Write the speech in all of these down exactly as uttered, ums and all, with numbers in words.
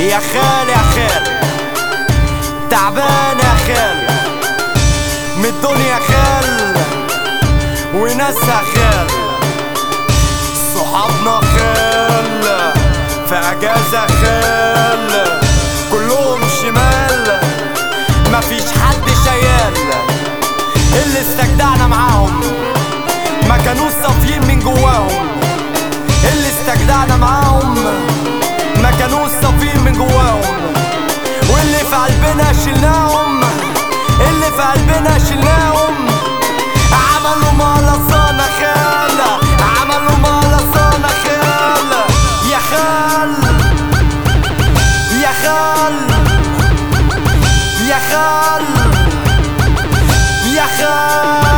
يا خال يا خال تعبان يا خال من الدنيا خال وناسها خال صحابنا خال في اجازة خال كلهم شمال مفيش حد شيال. اللي استجدعنا معاهم ما كانوش صافيين من جواهم. اللي استجدعنا معاهم ما كانوش صافيين من جواهم. واللي في قلبنا شلناهم اللي في قلبنا شلناهم عملوا مقلصانة خال عملوا مقلصانة خال يا خال يا خال يا خال يا خال.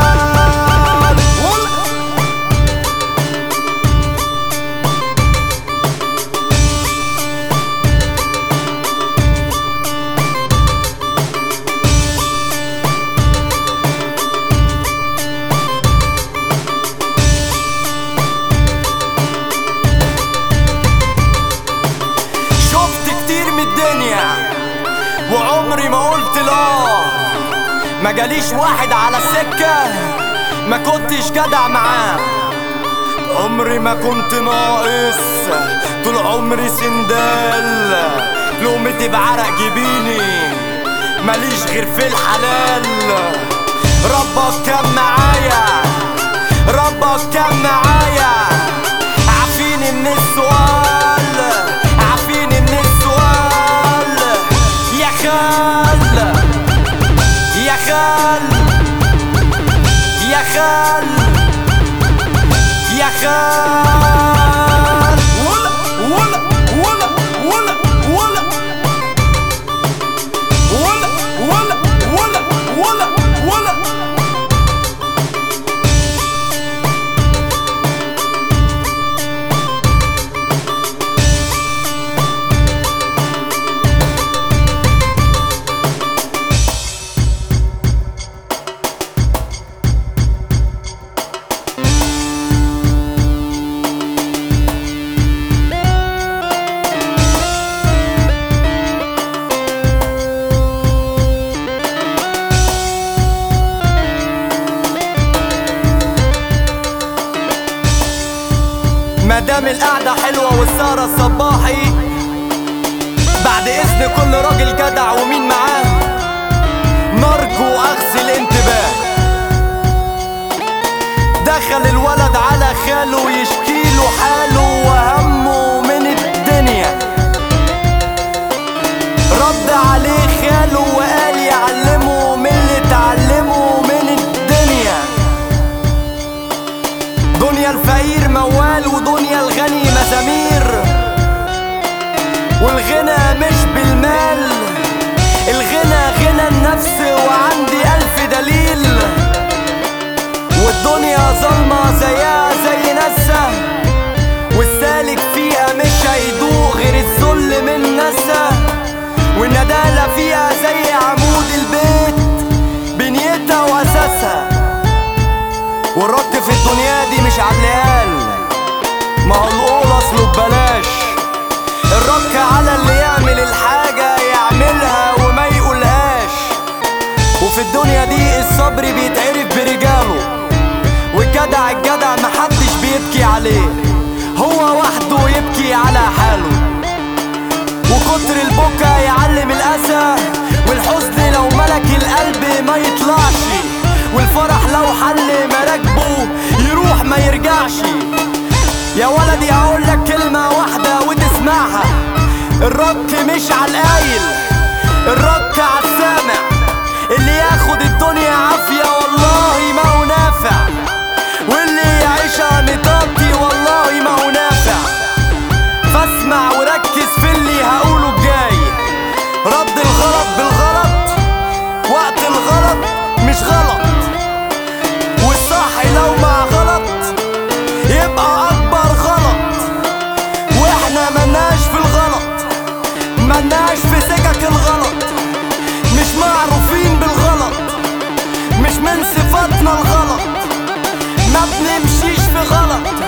وعمري ما قلت لا ما جاليش واحد على السكة ما كنتش جدع معاه. عمري ما كنت ناقص طول عمري سندال لقمتي بعرق جبيني ماليش غير في الحلال. ربك كان معايا ربك كان معايا عافيني من السؤال عافيني من السؤال يا خال يا خال يا خال يا خال. ولا ولا ولا ولا ولا ولا ولا ولا ولا ولا مادام القعدة حلوة والسهرة صباحي بعد إذن كل راجل جدع ومين معاه نرجو أخذ الانتباه. دخل الولد على خاله يشكيله حاله وهمه من الدنيا. رد عليه خاله وقال يعلمه من اللي اتعلمه من الدنيا. دنيا الفقير موال ودنيا الغني مزامير والغنى مش بالمال. الغنى غنى النفس وعندي ألف دليل. والدنيا ظلمة زيها زي ناسها والسالك فيها مش هيدوق غير الذل من ناسها. والندالة فيها زي عمود البيت بنيتها وأساسها. والرد في الدنيا دي مش عالليال ما هو القول اصله ببلاش. الرك على اللي يعمل الحاجة يعملها وما يقولهاش. وفي الدنيا دي الصبر بيتعرف برجاله والجدع الجدع محدش بيبكي عليه هو وحده يبكي على حاله. وكتر البكا يعلم الأسى والحزن لو ملك القلب ما يطلعش. والفرح لو حل مراكبه يروح ما يرجعش. يا ولدي هقولك كلمة واحدة وتسمعها. الرك مش عالقايل الرك عالسامع. اللي ياخد الدنيا عافية والله ما هو نافع. واللي يعيشها مطاطي والله ما هو نافع. فاسمع وركز في اللي هقوله الجاي. رد الغلط بالغلط وقت الغلط مش غلط. والصح لو مع غلط يبقى أكبر غلط. واحنا ملناش في الغلط ملناش في سكك الغلط. مش معروفين بالغلط مش من صفاتنا الغلط. ما بنمشيش في غلط